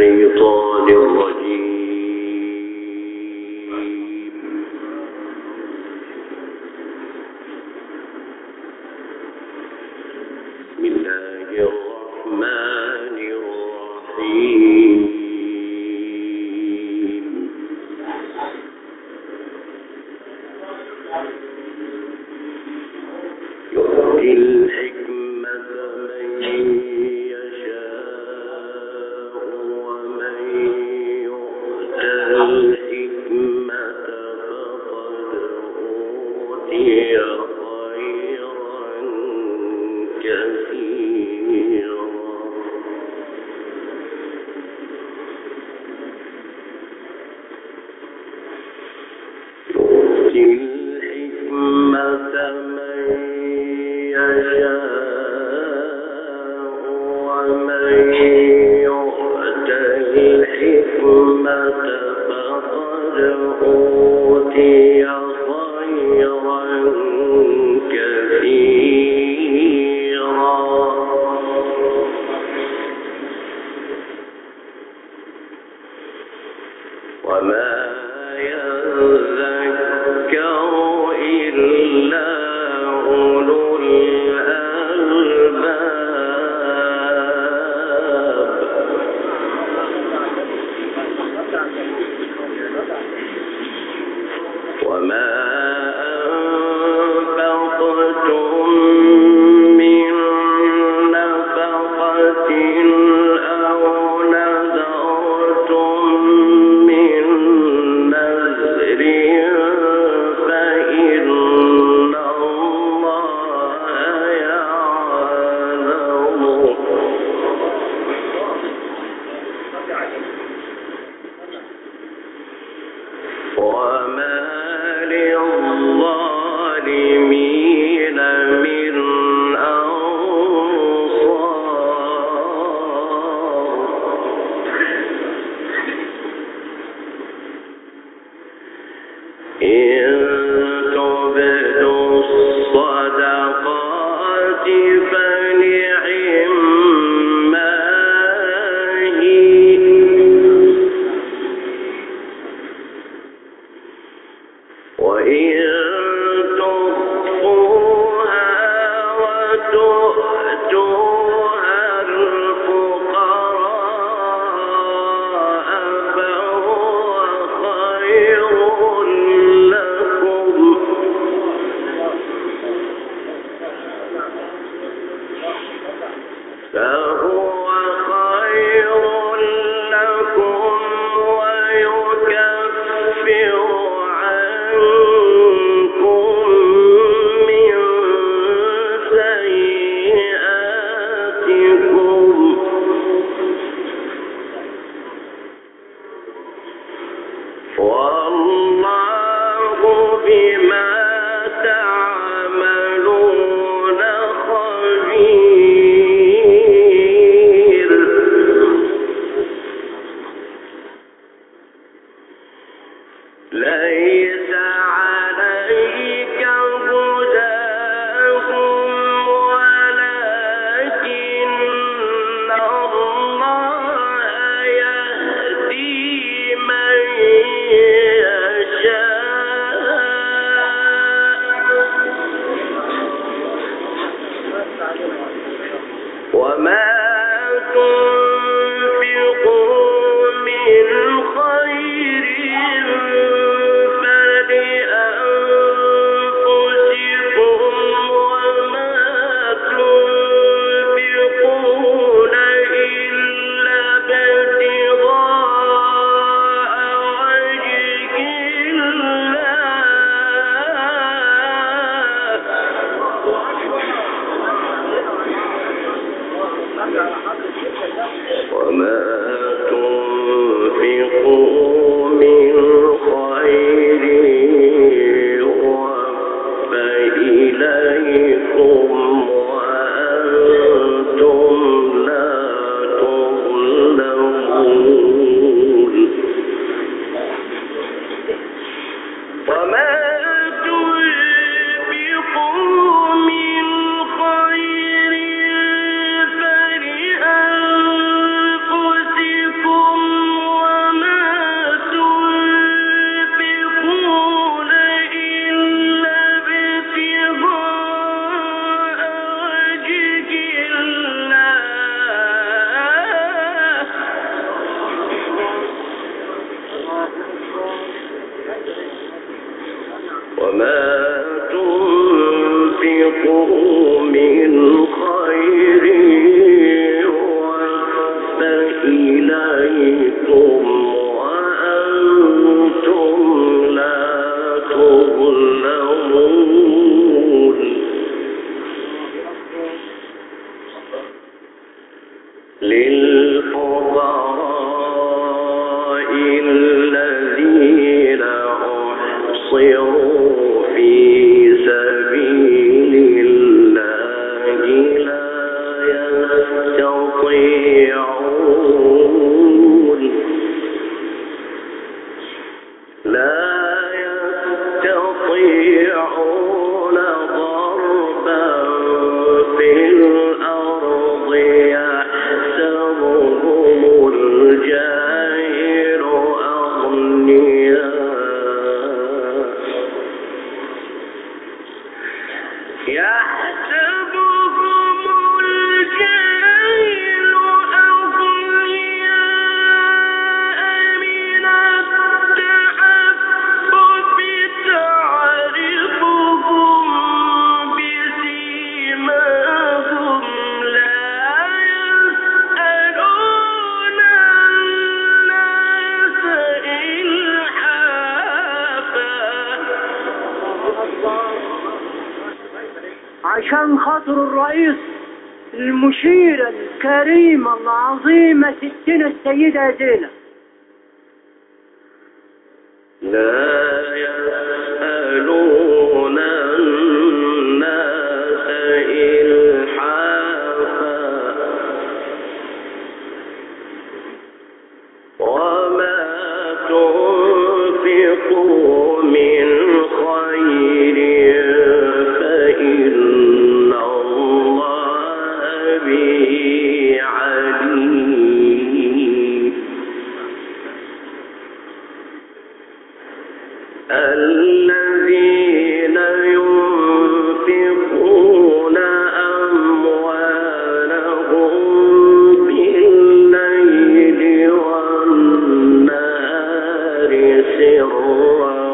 الشيطان الرجيم. بسم الله الرحمن الرحيم. يؤتي الحكمة من يشاء ومن يؤت الحكمة فقد أوتي خيرا كثيرا. يؤتي الحكمة من يشاء ومن يؤت الحكمة فقد أوتي خيرا كثيرا. وما يذكر إلا أولو الألباب. وما أنفقتم من نفقة أو نذرتم من نذر فإن الله يعلمه. وما للظالمين من أنصار. إن تبدوا الصدقات فنعما هي، وإن تخفوها وتؤتوها الفقراء فهو خير لكم. ويكفر عنكم من سيئاتكم. والله بما تعملون خبير. ليس عليك هداهم ولكن الله يهدي من يشاء. وما تنفقوا من خير فلأنفسكم وما تنفقون إلا ابتغاء وجه الله. وما تنفقوا من خير يوفى إليكم وأنتم لا تظلمون. وما تنفقوا من خير فلأنفسكم إليكم وأنتم لا تظلمون للفقراء الذين أحصروا في سبيل الله لا يستطيعون ضربا في الأرض يحسبهم الجاهل أغنياء عشان خاطر الرئيس المشيرة الكريمة العظيمة ستنا السيدة زينب. لا يسألون الناس إلحافا وما تنفقوا من خير فإن الله به عليم. الذين ينفقون أموالهم بالليل والنهار سرا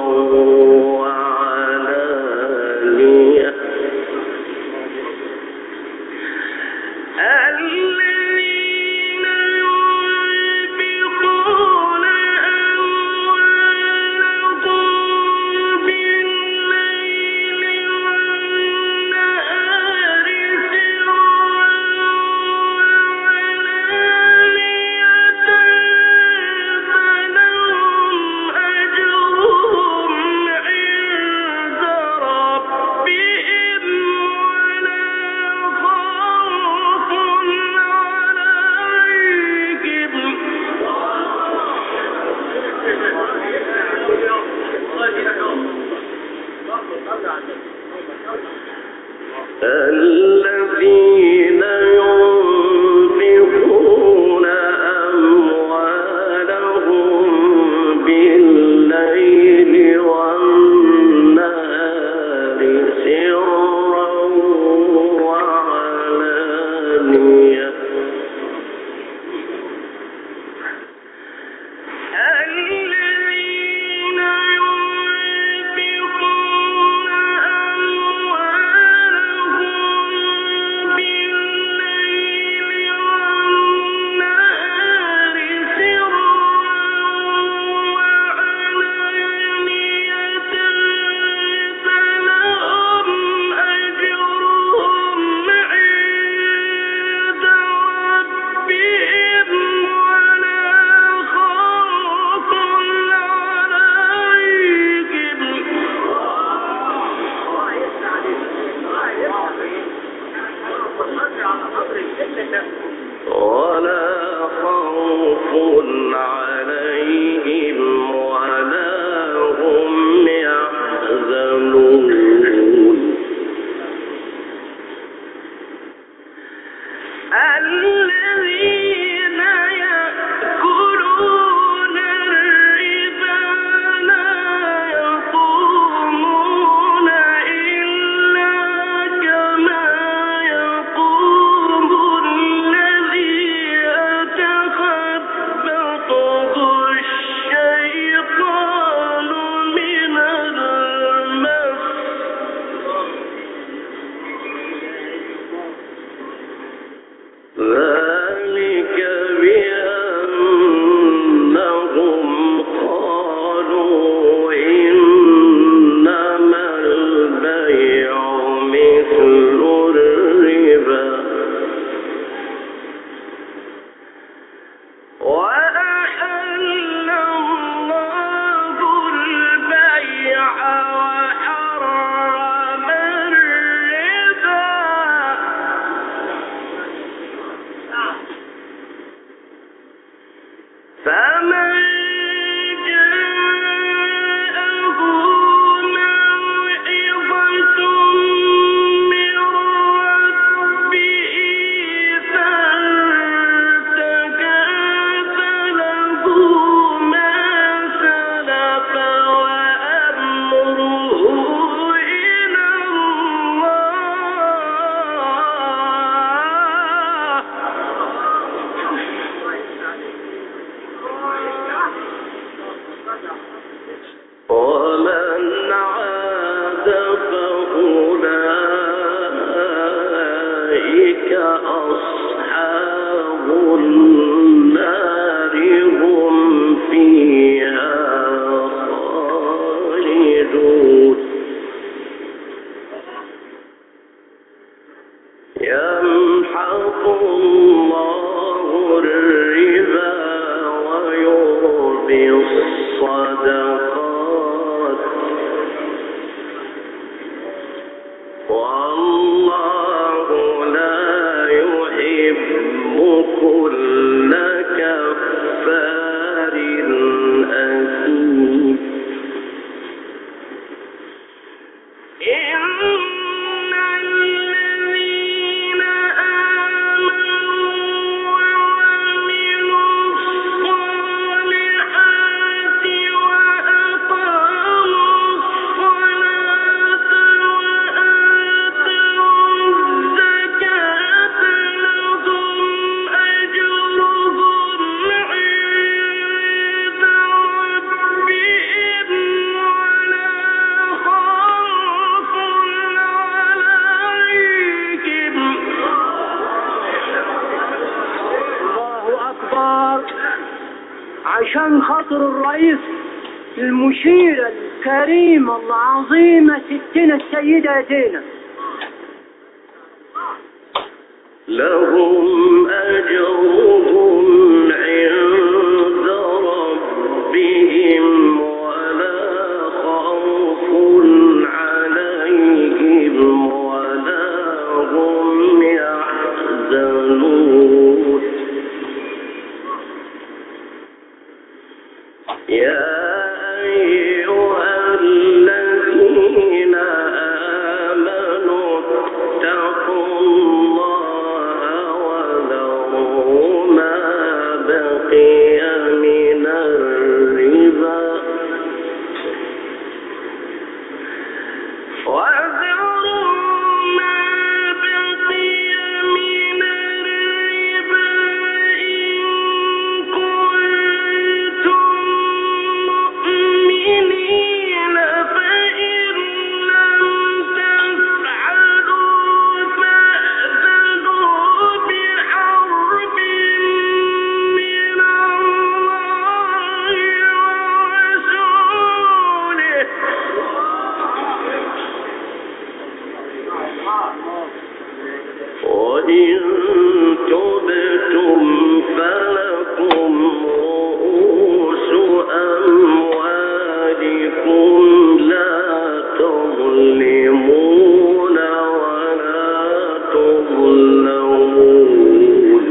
فمن جاءه موعظة من ربه فانتهى فله ما سلف وأمره إلى الله ومن عاد فأولئك أصحاب النار هم فيها خالدون يمحق الله الربا ويربي الصدقات والله لا يحب كل كفار أثيم إن الذين آمنوا وعملوا الصالحات وأقاموا الصلاة وآتوا الزكاة لهم أجرهم عند ربهم ولا خوف عليهم. الله أكبر. عشان خاطر الرئيس المشيرة الكريمة العظيمة ستنا السيدة زينب لهم أجرهم عند ربهم ولا خوف عليهم ولا هم يحزنون يا أيها الذين آمنوا اتقوا الله وذروا ما بقي من الربا إن كنتم مؤمنين فإن لم تفعلوا فأذنوا بحرب من الله ورسوله وإن تبتم فلكم رؤوس أموالكم لا تظلمون ولا تظلمون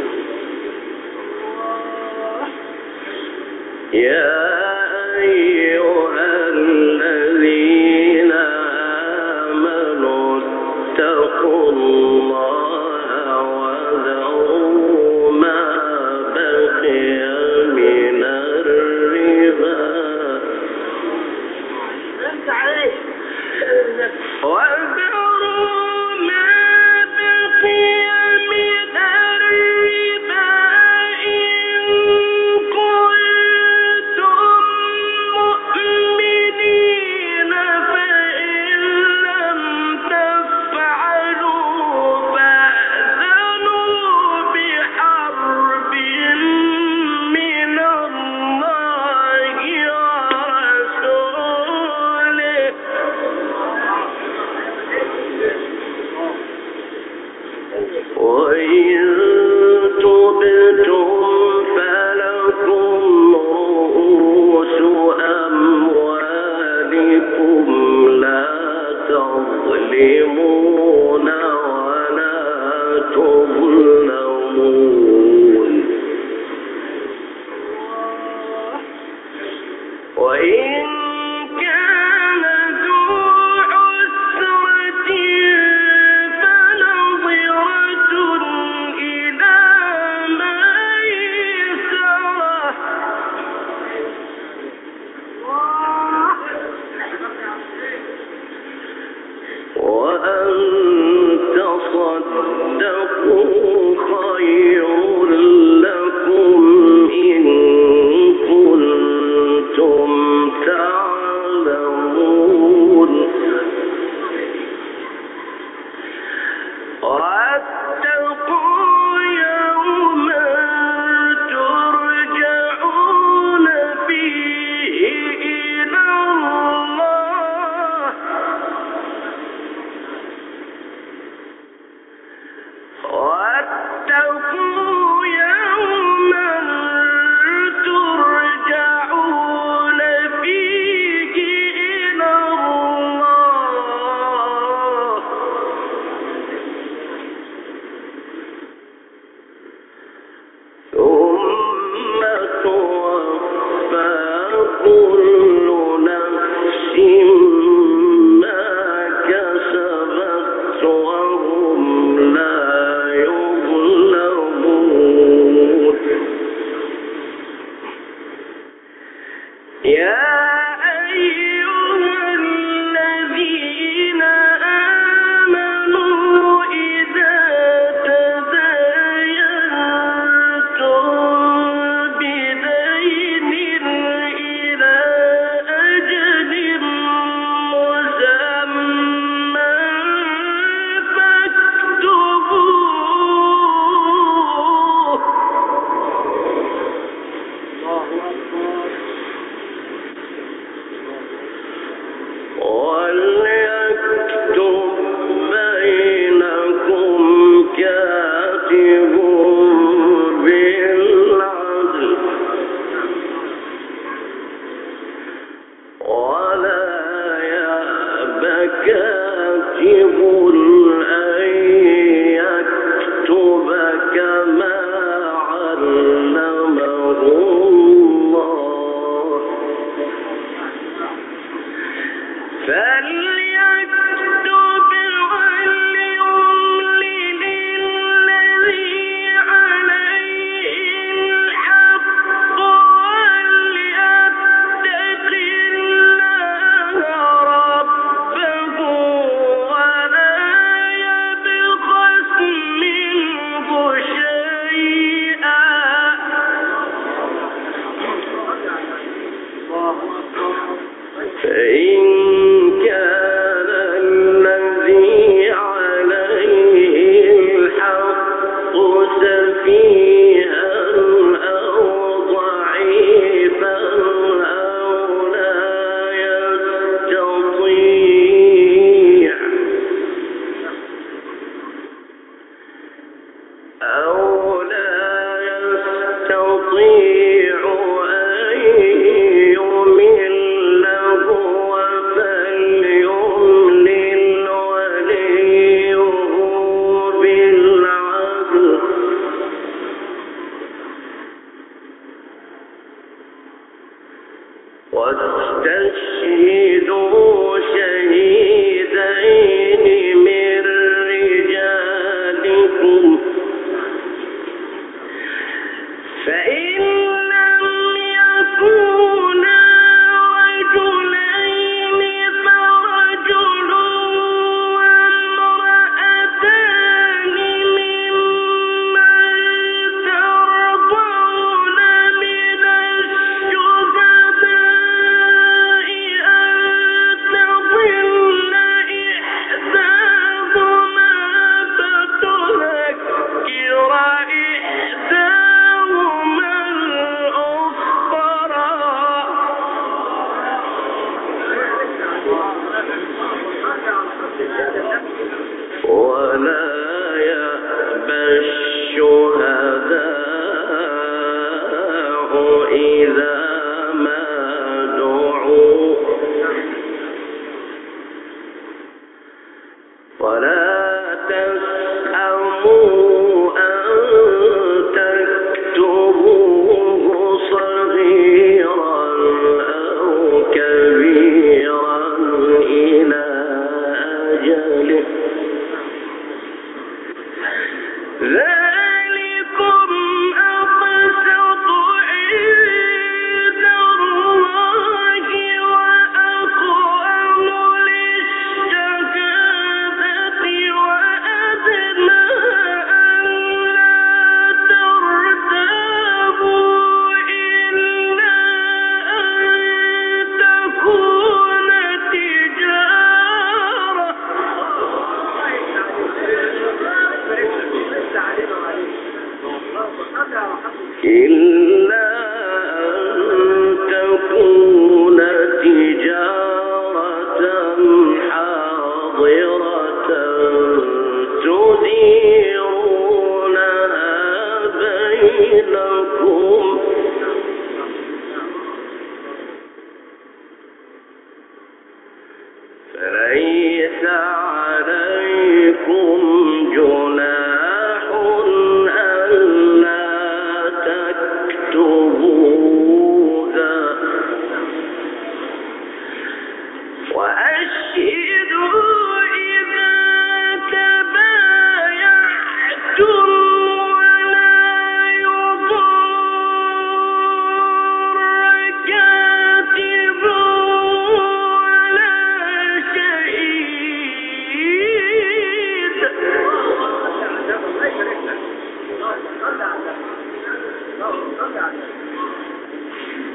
يا أيها الذين آمنوا اتقوا الله وذروا ما بقي من الربا وذروا ما بقي من الربا إن كنتم تكتبوه صغيرا أو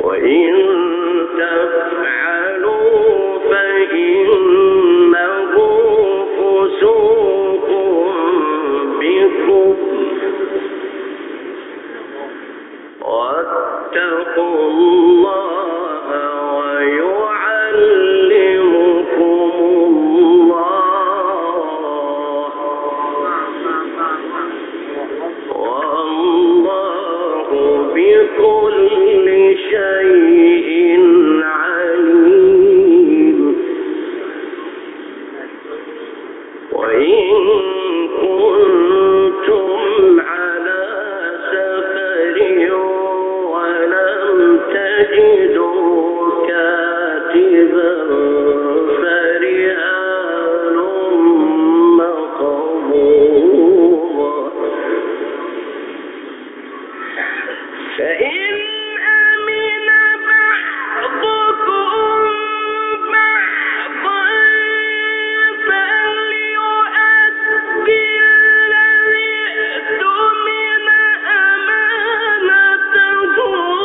وإن تفعلوا فإنه فسوق بكم واتقوا الله ويعلمكم الله والله بكل شيء عليم. وإن كنتم على سفر ولم تجدوا كاتبا فرهان مقبوضا فإن أمن بعضكم بعضا فليؤدي الذي اؤتمن أمانته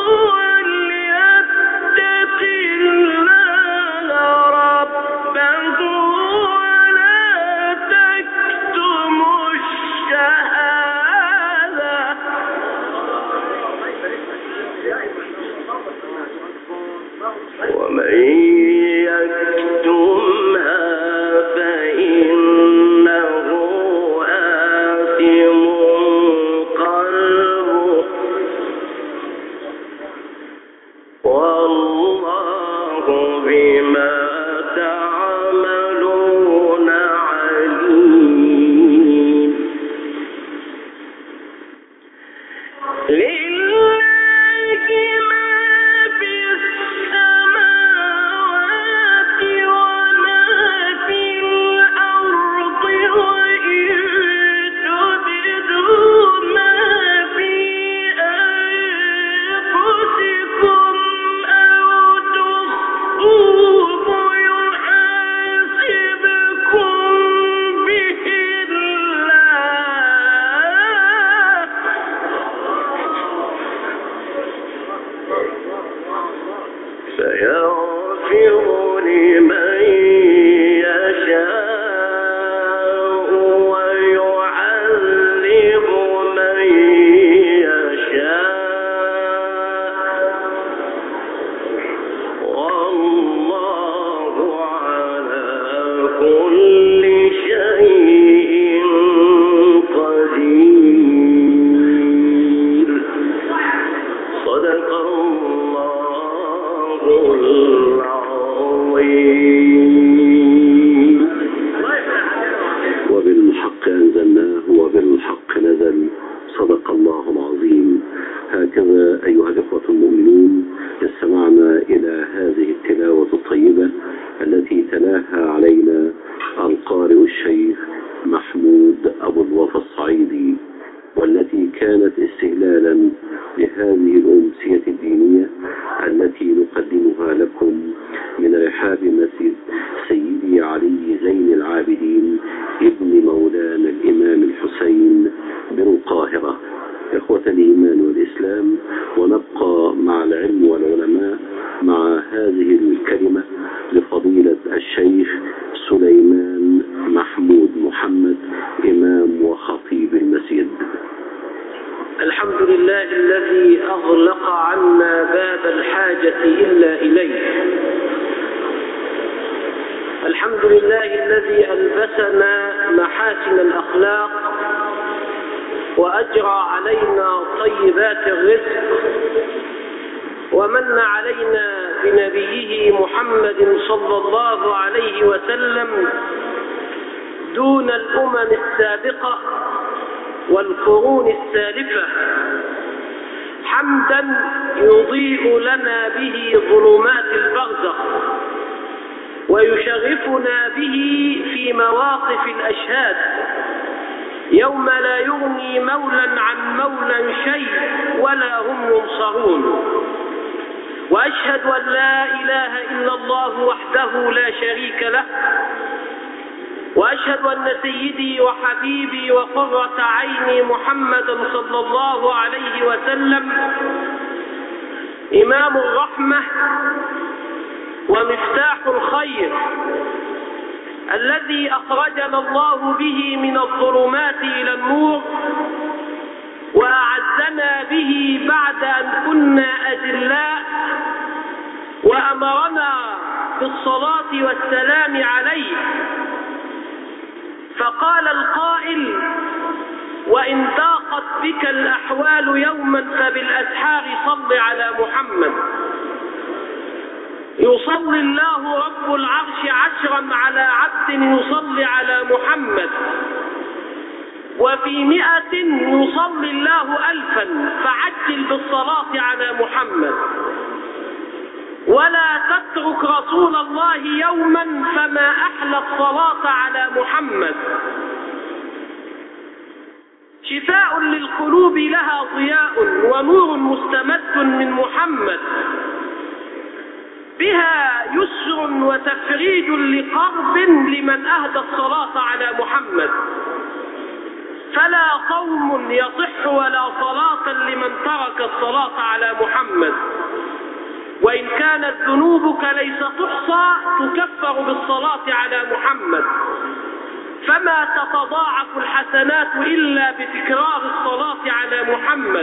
وليتق الله ربه ولا تكتموا الشهادة ومن يكتمها فإنه آثم قلبه والله بما تعملون عليم. لله ما في السماوات وما في الأرض وإن تبدوا ما في أنفسكم أو تخفوه يحاسبكم به الله فيغفر لمن يشاء ويعذب من يشاء والله على كل شيء قدير. صدق الله العظيم. وبالحق أنزلناه وبالحق نزل. صدق الله العظيم. هكذا أيها الإخوة المؤمنون استمعنا إلى هذه التلاوة الطيبة التي تلاها علينا القارئ الشيخ محمود أبو الوفا الصعيدي، والتي كانت استهلالا لهذه الأمسية الدينية التي نقدمها لكم من رحاب مسجد سيدي علي زين العابدين ابن مولانا الإمام الحسين بالقاهرة. إخوة الإيمان والإسلام، ونبقى مع العلم والعلماء مع هذه الكلمة لفضيلة الشيخ سليمان محمود محمد إمام وخطيب المسجد. الحمد لله الذي أغلق عنا باب الحاجة إلا إليه. الحمد لله الذي ألبسنا محاسن الأخلاق وأجرى علينا طيبات الرزق ومن علينا بنبيه محمد صلى الله عليه وسلم دون الأمم السابقة والقرون السالفة، حمدا يضيء لنا به ظلمات البرزخ ويشرفنا به في مواقف الأشهاد يوم لا يغني مولا عن مولا شيء ولا هم ينصرون. وأشهد أن لا إله إلا الله وحده لا شريك له، وأشهد أن سيدي وحبيبي وقرة عيني محمدا صلى الله عليه وسلم إمام الرحمة ومفتاح الخير، الذي أخرجنا الله به من الظلمات إلى النور، وأعزنا به بعد أن كنا أذلاء، وأمرنا بالصلاة والسلام عليه. فقال القائل: وإن ضاقت بك الأحوال يوما فبالأسحار صل على محمد. يصلي الله رب العرش 10 على عبد يصلي على محمد، وفي 100 يصلي الله 1000، فعجل بالصلاة على محمد. ولا تترك رسول الله يوما فما أحلى الصلاة على محمد. شفاء للقلوب لها ضياء ونور مستمد من محمد، بها يسر وتفريج لقرب لمن أهدى الصلاة على محمد. فلا صوم يصح ولا صلاة لمن ترك الصلاة على محمد. وإن كانت ذنوبك ليس تحصى تكفر بالصلاة على محمد، فما تتضاعف الحسنات إلا بتكرار الصلاة على محمد.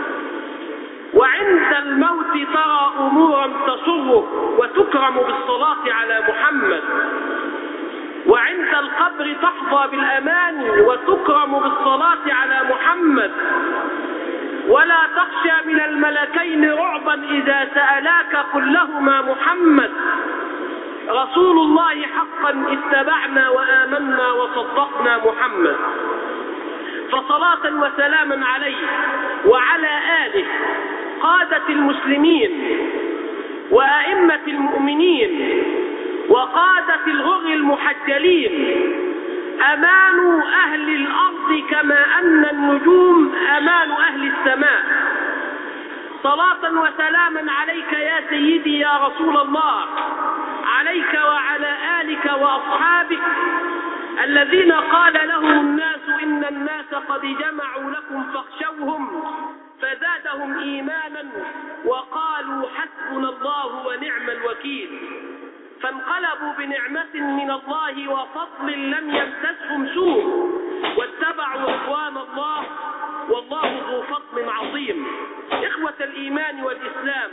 وعند الموت ترى أمورا تسرك وتكرم بالصلاة على محمد. وعند القبر تحظى بالأمان وتكرم بالصلاة على محمد. ولا تخشى من الملكين رعبا إذا سألاك قل لهما محمد. رسول الله حقا اتبعنا وآمنا وصدقنا محمد. فصلاة وسلاما عليه وعلى آله قادة المسلمين وأئمة المؤمنين وقادة الغر المحجلين، أمان أهل الأرض كما أن النجوم أمان أهل السماء. صلاة وسلاما عليك يا سيدي يا رسول الله، عليك وعلى آلك وأصحابك الذين قال لهم الناس إن الناس قد جمعوا لكم فاخشوهم فزادهم إيمانا وقالوا حسبنا الله ونعم الوكيل. فانقلبوا بنعمة من الله وفضل لم يمسسهم سوء واتبعوا رضوان الله والله ذو فضل عظيم. إخوة الإيمان والإسلام،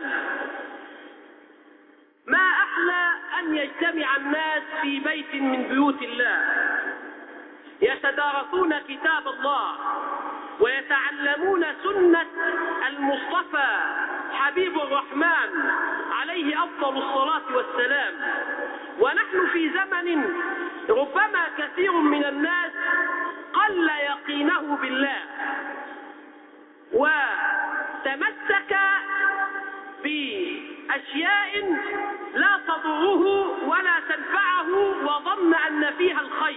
ما أحلى أن يجتمع الناس في بيت من بيوت الله يتدارسون كتاب الله ويتعلمون سنة المصطفى حبيب الرحمن عليه أفضل الصلاة والسلام. ونحن في زمن ربما كثير من الناس قل يقينه بالله وتمسك بأشياء لا تضره ولا تنفعه وظن أن فيها الخير.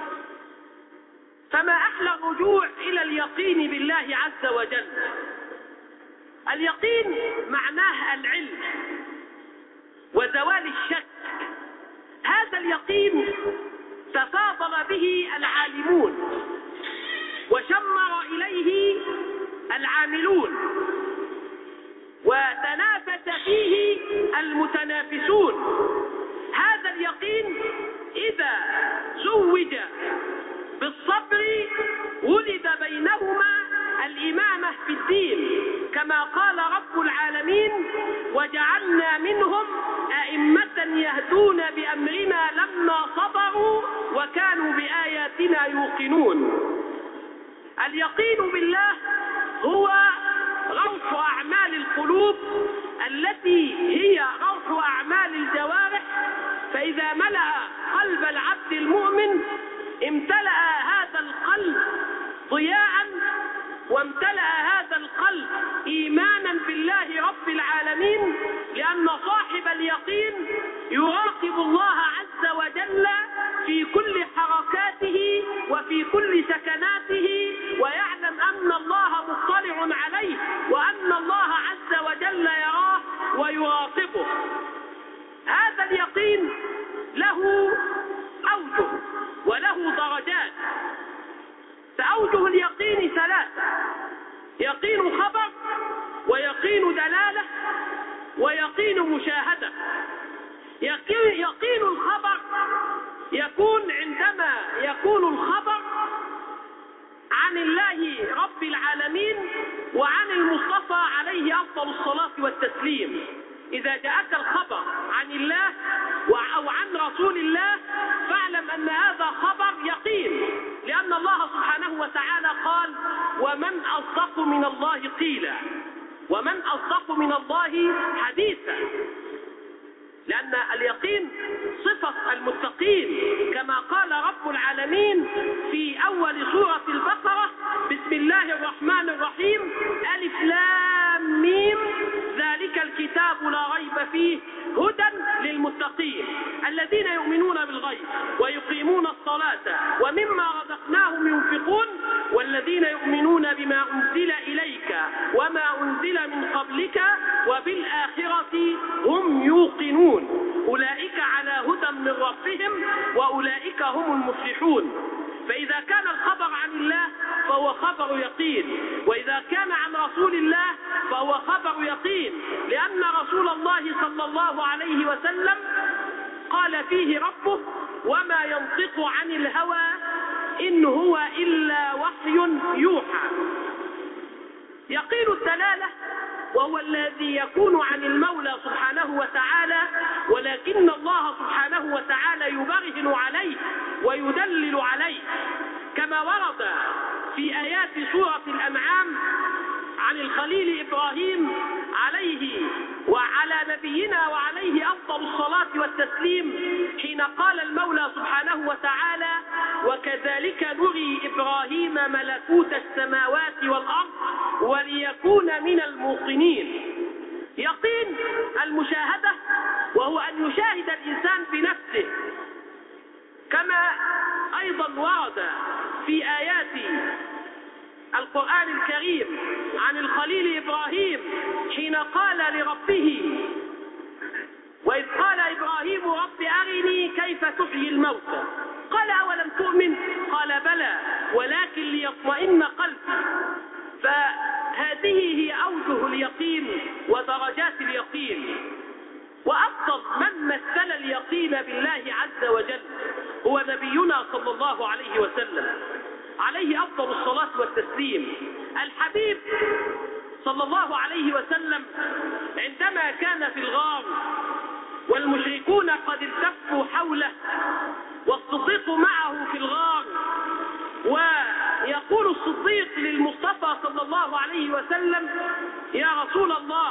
فما أحلى الرجوع إلى اليقين بالله عز وجل. اليقين معناه العلم وزوال الشك. هذا اليقين تفاضل به العالمون وشمر إليه العاملون وتنافس فيه المتنافسون. هذا اليقين إذا زوج بالصبر ولد بينهما الإمامة في الدين، كما قال رب العالمين وجعلنا منهم أئمة يهدون بأمرنا لما صبروا وكانوا بآياتنا يوقنون. اليقين بالله هو روح أعمال القلوب التي هي روح أعمال الجوارح، فإذا ملأ قلب العبد المؤمن امتلأ هذا القلب ضياء وامتلأ هذا القلب إيمانا بالله رب العالمين، لأن صاحب اليقين يراقب الله عز وجل في كل حركاته وفي كل سكناته، ويعلم أن الله مطلع عليه وأن الله عز وجل يراه ويراقبه. هذا اليقين له أوجه وله درجات. فأوجه اليقين 3: يقين خبر ويقين دلالة يقين مشاهدة. يقين الخبر يكون عندما يكون الخبر عن الله رب العالمين وعن المصطفى عليه أفضل الصلاة والتسليم. إذا جاءك الخبر عن الله أو عن رسول الله فاعلم أن هذا خبر يقين، لأن الله سبحانه وتعالى قال: ومن أصدق من الله قيلا، ومن أصدق من الله حديثا. لأن اليقين صفة المتقين، كما قال رب العالمين في أول سورة البقرة: بسم الله الرحمن الرحيم، ألف لام ميم، ذلك الكتاب لا ريب فيه هدى للمتقين الذين يؤمنون بالغيب ويقيمون الصلاة ومما رزقناهم ينفقون والذين يؤمنون بما أنزل إليك وما أنزل من قبلك وبالآخرة هم يوقنون أولئك على هدى من ربهم وأولئك هم المفلحون. فإذا كان الخبر عن الله فهو خبر يقين، وإذا كان عن رسول الله فهو خبر يقين، لأن رسول الله صلى الله عليه وسلم قال فيه ربه: وما ينطق عن الهوى إن هو إلا وحي يوحى. يقين الدلالة وهو الذي يكون عن المولى سبحانه وتعالى، ولكن الله سبحانه وتعالى يبرهن عليه ويدلل عليه، كما ورد في آيات سورة الأنعام عن الخليل إبراهيم عليه وعلى نبينا وعليه أفضل الصلاة والتسليم، حين قال المولى سبحانه وتعالى: وكذلك نري إبراهيم ملكوت السماوات والأرض وليكون من الموقنين. يقين المشاهدة وهو أن يشاهد الإنسان بنفسه، كما أيضا ورد في آيات القرآن الكريم عن الخليل إبراهيم حين قال لربه: وإذ قال إبراهيم رب أرني كيف تحيي الموتى، قال أولم تؤمن؟ قال بلى ولكن ليطمئن قلبي. فهذه هي أوجه اليقين ودرجات اليقين. وأفضل من مثل اليقين بالله عز وجل هو نبينا صلى الله عليه وسلم عليه أفضل الصلاة والتسليم. الحبيب صلى الله عليه وسلم عندما كان في الغار والمشركون قد التفوا حوله والصديق معه في الغار، ويقول الصديق للمصطفى صلى الله عليه وسلم: يا رسول الله،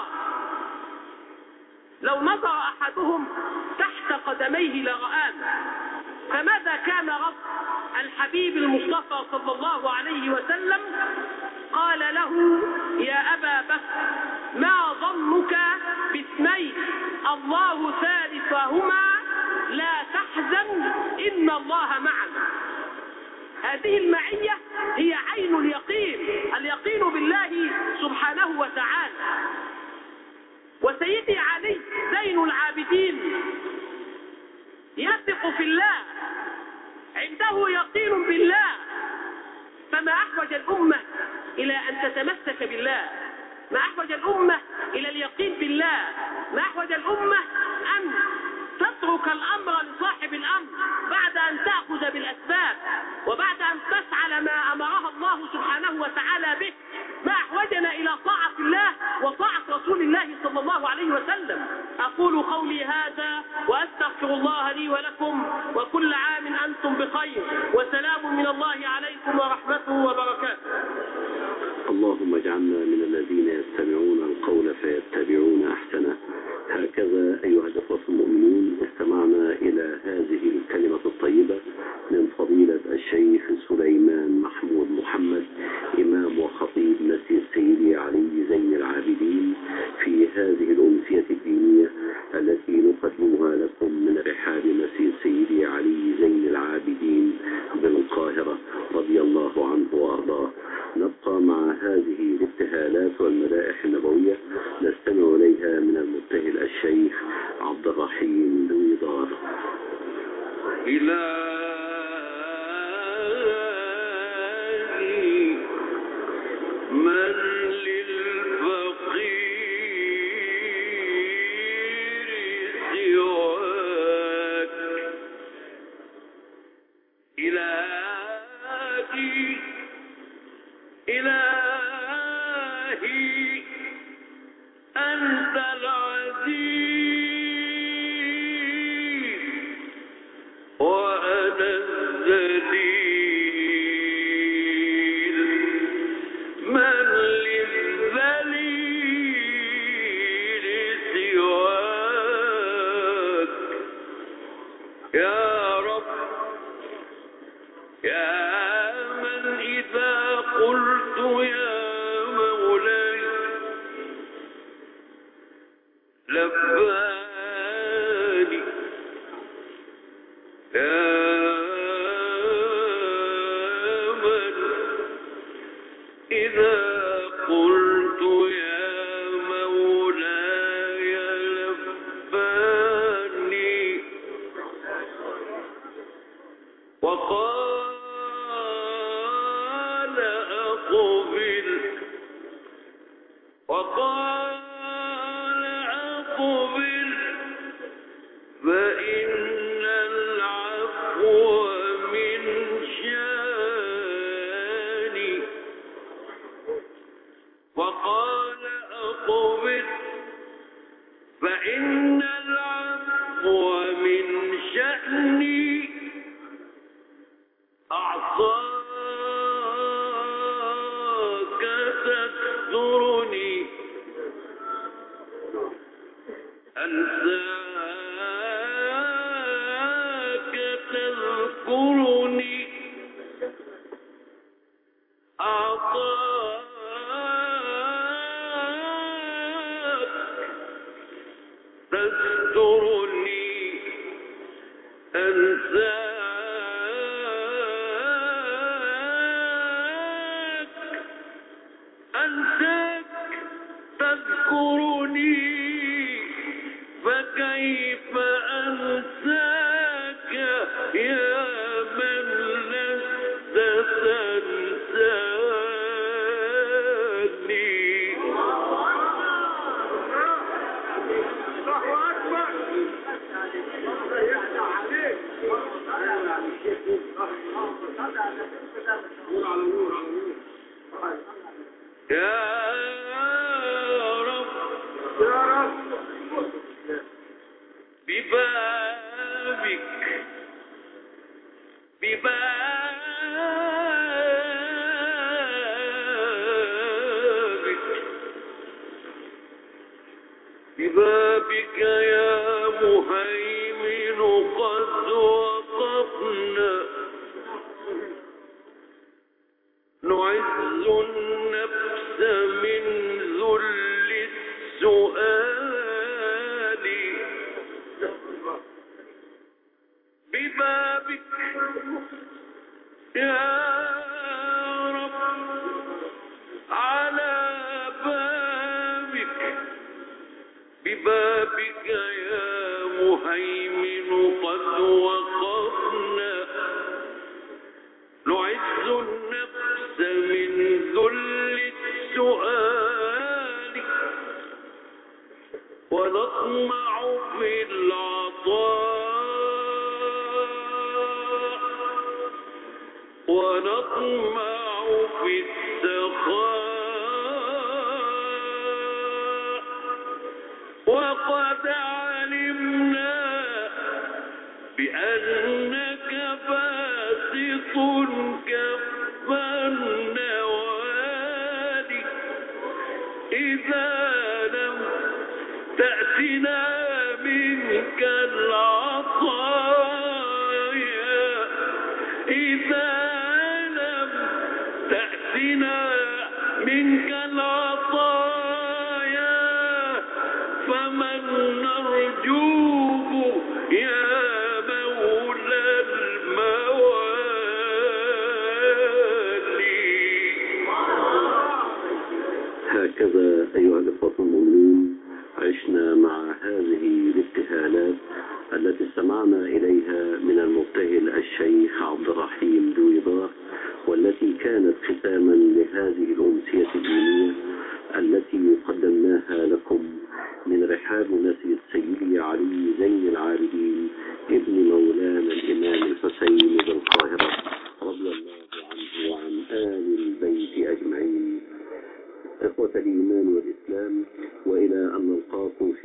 لو نظر أحدهم تحت قدميه لرآنا. فماذا كان رب الحبيب المصطفى صلى الله عليه وسلم؟ قال له: يا أبا بكر، ما ظنك باثنين الله ثالثهما لا تحزن إن الله معنا. هذه المعية هي عين اليقين، اليقين بالله سبحانه وتعالى. وسيدي علي زين العابدين يثق في الله، عنده يقين بالله، فما أحوج الأمة إلى أن تتمسك بالله، ما أحوج الأمة إلى اليقين بالله، ما أحوج الأمة أن تترك الأمر لصاحب الأمر بعد أن تأخذ بالأسباب وبعد أن تفعل ما أمرها الله سبحانه وتعالى به. ما أحوجنا إلى طاعة الله وطاعة رسول الله صلى الله عليه وسلم. أقول قولي هذا وأستغفر الله لي ولكم، وكل عام أنتم بخير، وسلام من الله عليكم ورحمته وبركاته. اللهم اجعلنا من الذين يستمعون القول فيتبعون أحسنه. هكذا أيها الأخوة المؤمنون استمعنا إلى هذه الكلمة الطيبة من فضيلة الشيخ سليمان محمود محمد، إمام وخطيب مسجد سيدي علي زين العابدين، في هذه الأمسية الدينية التي نقدمها لكم من رحاب مسجد سيدي علي زين العابدين بالقاهرة رضي الله عنه وأرضاه. نبقى مع هذه الابتهالات والمدائح النبوية نستمع إليها من المبتهل الشيخ عبد الرحيم دويدار. إلهي من للفقير لباني يا من إذا قلت يا مولاي لباني وقال أقبل فإن العفو من شاني وقال أقبل فإن العفو من شأني أعطاك تسترني أنساك تذكرني أعطاك تسترني أنساك تذكرني فكيف أنساك يا من لست تنساني يا رب ببابك يا مهيمن قد وقفنا نعز النفس من ذل السؤال ببابك يا رب على بابك ببابك يا مهيمن قد وقفنا نعز النفس من ذل السؤال ونطمع في العطاء ونطمع في السخاء وقد علمنا بأنك باسط كف النوال إذا لم تأتنا منك العطايا إذا لم تأتنا منك العطايا فمن نرجوه يا مولى الموالي. هكذا أيها الإخوة المؤمنون عشنا مع هذه الابتهالات التي استمعنا إليها من المبتهل الشيخ عبد الرحيم دويضة، والتي كانت ختاما لهذه الأمسية الدينية التي قدمناها لكم من رحاب مسجد سيدي علي زين العابدين ابن مولانا الإمام الحسين بالقاهرة رضي الله عنه وعن آل البيت أجمعين. إخوة الإيمان والإسلام، وإلى أن نلقاكم في